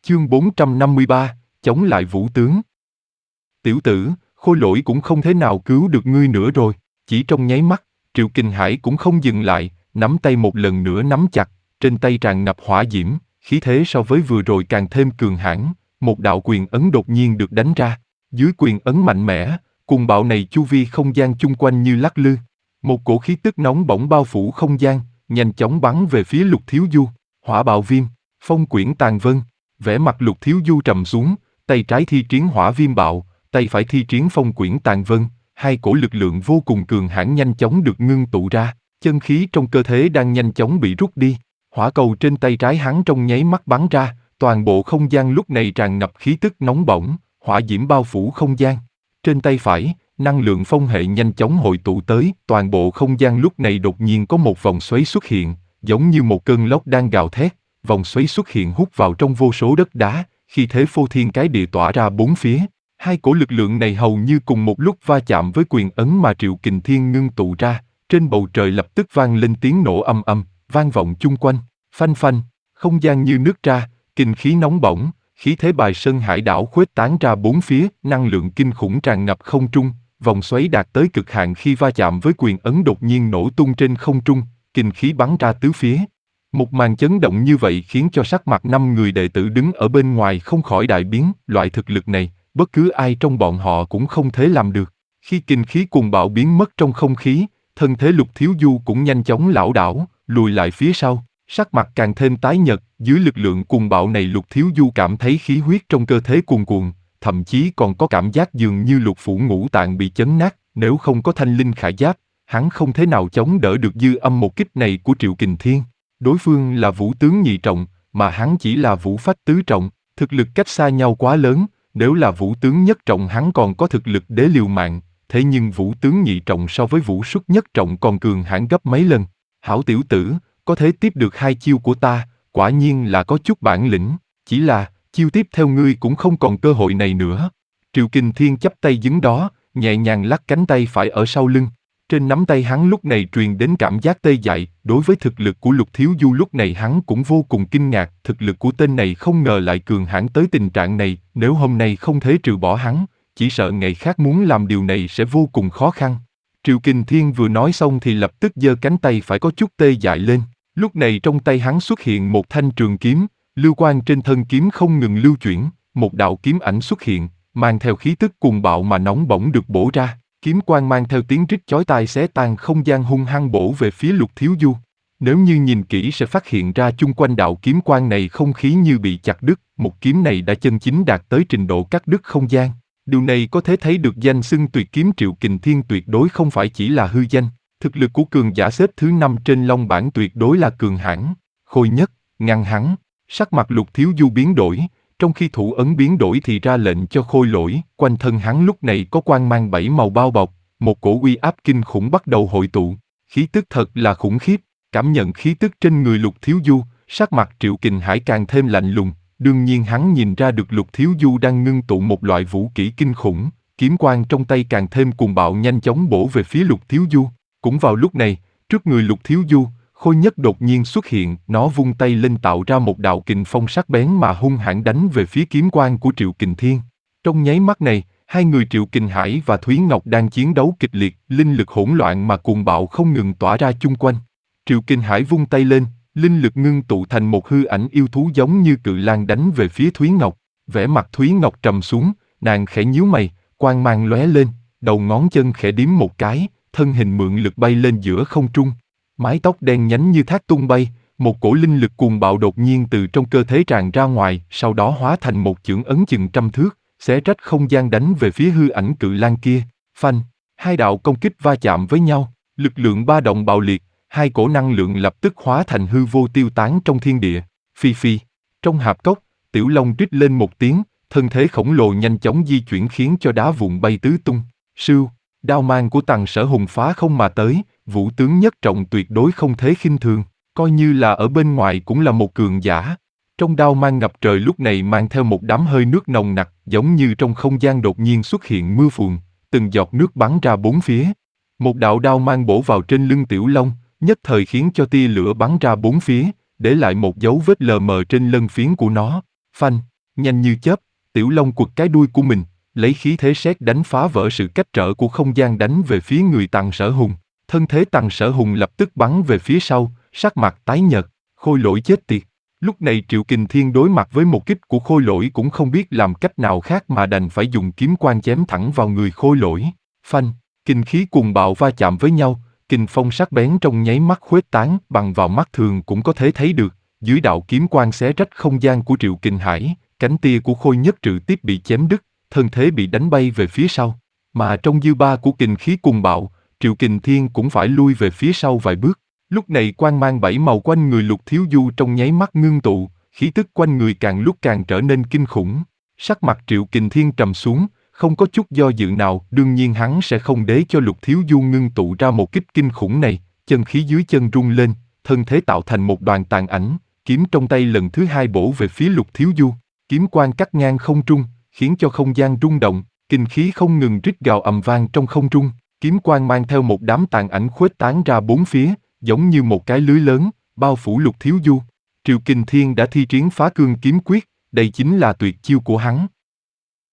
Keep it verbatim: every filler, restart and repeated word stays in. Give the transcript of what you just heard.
Chương bốn trăm năm mươi ba, chống lại Vũ tướng. Tiểu tử, Khôi Lỗi cũng không thể nào cứu được ngươi nữa rồi. Chỉ trong nháy mắt, Triệu Kình Hải cũng không dừng lại, nắm tay một lần nữa nắm chặt, trên tay tràn ngập hỏa diễm, khí thế so với vừa rồi càng thêm cường hãn. Một đạo quyền ấn đột nhiên được đánh ra. Dưới quyền ấn mạnh mẽ, cuồng bạo này chu vi không gian chung quanh như lắc lư. Một cổ khí tức nóng bỏng bao phủ không gian, nhanh chóng bắn về phía Lục Thiếu Du. Hỏa bạo viêm, phong quyển tàn vân. Vẻ mặt Lục Thiếu Du trầm xuống, tay trái thi triển hỏa viêm bạo, tay phải thi triển phong quyển tàn vân, hai cổ lực lượng vô cùng cường hãn nhanh chóng được ngưng tụ ra, chân khí trong cơ thể đang nhanh chóng bị rút đi. Hỏa cầu trên tay trái hắn trong nháy mắt bắn ra, toàn bộ không gian lúc này tràn ngập khí tức nóng bỏng, hỏa diễm bao phủ không gian. Trên tay phải, năng lượng phong hệ nhanh chóng hội tụ tới, toàn bộ không gian lúc này đột nhiên có một vòng xoáy xuất hiện, giống như một cơn lốc đang gào thét. Vòng xoáy xuất hiện hút vào trong vô số đất đá, khi thế phô thiên cái địa tỏa ra bốn phía. Hai cổ lực lượng này hầu như cùng một lúc va chạm với quyền ấn mà Triệu Kình Thiên ngưng tụ ra, trên bầu trời lập tức vang lên tiếng nổ âm âm, vang vọng chung quanh, phanh phanh, không gian như nứt ra, kinh khí nóng bỏng, khí thế bài sơn hải đảo khuếch tán ra bốn phía, năng lượng kinh khủng tràn ngập không trung, vòng xoáy đạt tới cực hạn khi va chạm với quyền ấn đột nhiên nổ tung trên không trung, kinh khí bắn ra tứ phía. Một màn chấn động như vậy khiến cho sắc mặt năm người đệ tử đứng ở bên ngoài không khỏi đại biến, loại thực lực này, bất cứ ai trong bọn họ cũng không thể làm được. Khi kinh khí cuồng bạo biến mất trong không khí, thân thế Lục Thiếu Du cũng nhanh chóng lảo đảo, lùi lại phía sau, sắc mặt càng thêm tái nhợt, dưới lực lượng cuồng bạo này Lục Thiếu Du cảm thấy khí huyết trong cơ thể cuồn cuộn, thậm chí còn có cảm giác dường như lục phủ ngũ tạng bị chấn nát, nếu không có thanh linh khải giáp, hắn không thể nào chống đỡ được dư âm một kích này của Triệu Kình Thiên. Đối phương là vũ tướng nhị trọng, mà hắn chỉ là vũ phách tứ trọng, thực lực cách xa nhau quá lớn, nếu là vũ tướng nhất trọng hắn còn có thực lực để liều mạng, thế nhưng vũ tướng nhị trọng so với vũ xuất nhất trọng còn cường hãn gấp mấy lần. Hảo tiểu tử, có thể tiếp được hai chiêu của ta, quả nhiên là có chút bản lĩnh, chỉ là, chiêu tiếp theo ngươi cũng không còn cơ hội này nữa. Triệu Kình Thiên chắp tay đứng đó, nhẹ nhàng lắc cánh tay phải ở sau lưng. Trên nắm tay hắn lúc này truyền đến cảm giác tê dại, đối với thực lực của Lục Thiếu Du lúc này hắn cũng vô cùng kinh ngạc, thực lực của tên này không ngờ lại cường hãn tới tình trạng này, nếu hôm nay không thể trừ bỏ hắn, chỉ sợ ngày khác muốn làm điều này sẽ vô cùng khó khăn. Triệu Kình Thiên vừa nói xong thì lập tức giơ cánh tay phải có chút tê dại lên, lúc này trong tay hắn xuất hiện một thanh trường kiếm, lưu quang trên thân kiếm không ngừng lưu chuyển, một đạo kiếm ảnh xuất hiện, mang theo khí tức cuồng bạo mà nóng bỏng được bổ ra. Kiếm quang mang theo tiếng rít chói tai xé tan không gian hung hăng bổ về phía Lục Thiếu Du. Nếu như nhìn kỹ sẽ phát hiện ra chung quanh đạo kiếm quang này không khí như bị chặt đứt, một kiếm này đã chân chính đạt tới trình độ cắt đứt không gian. Điều này có thể thấy được danh xưng tuyệt kiếm Triệu Kình Thiên tuyệt đối không phải chỉ là hư danh. Thực lực của cường giả xếp thứ năm trên long bảng tuyệt đối là cường hãn. Khôi Nhất, ngăn hắn. Sắc mặt Lục Thiếu Du biến đổi. Trong khi thủ ấn biến đổi thì ra lệnh cho Khôi Lỗi, quanh thân hắn lúc này có quang mang bảy màu bao bọc, một cổ uy áp kinh khủng bắt đầu hội tụ, khí tức thật là khủng khiếp, cảm nhận khí tức trên người Lục Thiếu Du, sắc mặt Triệu Kình Hải càng thêm lạnh lùng, đương nhiên hắn nhìn ra được Lục Thiếu Du đang ngưng tụ một loại vũ kỹ kinh khủng, kiếm quang trong tay càng thêm cuồng bạo nhanh chóng bổ về phía Lục Thiếu Du. Cũng vào lúc này, trước người Lục Thiếu Du, Khôi Nhất đột nhiên xuất hiện, nó vung tay lên tạo ra một đạo kình phong sắc bén mà hung hãn đánh về phía kiếm quang của Triệu Kình Thiên. Trong nháy mắt này, hai người Triệu Kình Hải và Thúy Ngọc đang chiến đấu kịch liệt, linh lực hỗn loạn mà cuồng bạo không ngừng tỏa ra chung quanh. Triệu Kình Hải vung tay lên, linh lực ngưng tụ thành một hư ảnh yêu thú giống như cự lang đánh về phía Thúy Ngọc. Vẻ mặt Thúy Ngọc trầm xuống, nàng khẽ nhíu mày, quang mang lóe lên, đầu ngón chân khẽ điếm một cái, thân hình mượn lực bay lên giữa không trung. Mái tóc đen nhánh như thác tung bay, một cổ linh lực cuồng bạo đột nhiên từ trong cơ thể tràn ra ngoài, sau đó hóa thành một chưởng ấn chừng trăm thước, xé rách không gian đánh về phía hư ảnh cự lang kia. Phanh, hai đạo công kích va chạm với nhau, lực lượng ba động bạo liệt, hai cổ năng lượng lập tức hóa thành hư vô tiêu tán trong thiên địa. Phi phi, trong hạp cốc, Tiểu Long rít lên một tiếng, thân thế khổng lồ nhanh chóng di chuyển khiến cho đá vụn bay tứ tung. Sưu, đao mang của Tằng Sở Hùng phá không mà tới. Vũ tướng nhất trọng tuyệt đối không thể khinh thường, coi như là ở bên ngoài cũng là một cường giả. Trong đao mang ngập trời lúc này mang theo một đám hơi nước nồng nặc, giống như trong không gian đột nhiên xuất hiện mưa phùn, từng giọt nước bắn ra bốn phía. Một đạo đao mang bổ vào trên lưng Tiểu Long, nhất thời khiến cho tia lửa bắn ra bốn phía, để lại một dấu vết lờ mờ trên lân phiến của nó. Phanh, Nhanh như chớp, Tiểu Long quật cái đuôi của mình, lấy khí thế sét đánh phá vỡ sự cách trở của không gian đánh về phía người Tằng Sở Hùng. Thân thế Tằng Sở Hùng lập tức bắn về phía sau, sắc mặt tái nhợt, Khôi Lỗi chết tiệt. Lúc này Triệu Kình Thiên đối mặt với một kích của Khôi Lỗi cũng không biết làm cách nào khác mà đành phải dùng kiếm quang chém thẳng vào người Khôi Lỗi. Phanh, kinh khí cuồng bạo va chạm với nhau, kình phong sắc bén trong nháy mắt khuếch tán, bằng vào mắt thường cũng có thể thấy được, dưới đạo kiếm quang xé rách không gian của Triệu Kình Hải, cánh tia của Khôi Nhất trực tiếp bị chém đứt, thân thế bị đánh bay về phía sau. Mà trong dư ba của kình khí cuồng bạo, Triệu Kình Thiên cũng phải lui về phía sau vài bước. Lúc này quang mang bảy màu quanh người Lục Thiếu Du trong nháy mắt ngưng tụ, khí tức quanh người càng lúc càng trở nên kinh khủng. Sắc mặt Triệu Kình Thiên trầm xuống, không có chút do dự nào, đương nhiên hắn sẽ không để cho Lục Thiếu Du ngưng tụ ra một kích kinh khủng này, chân khí dưới chân rung lên, thân thế tạo thành một đoàn tàn ảnh, kiếm trong tay lần thứ hai bổ về phía Lục Thiếu Du. Kiếm quang cắt ngang không trung, khiến cho không gian rung động, kinh khí không ngừng rít gào ầm vang trong không trung, kiếm quang mang theo một đám tàn ảnh khuếch tán ra bốn phía, giống như một cái lưới lớn, bao phủ Lục Thiếu Du. Triệu Kình Thiên đã thi triển Phá Cương Kiếm Quyết, đây chính là tuyệt chiêu của hắn.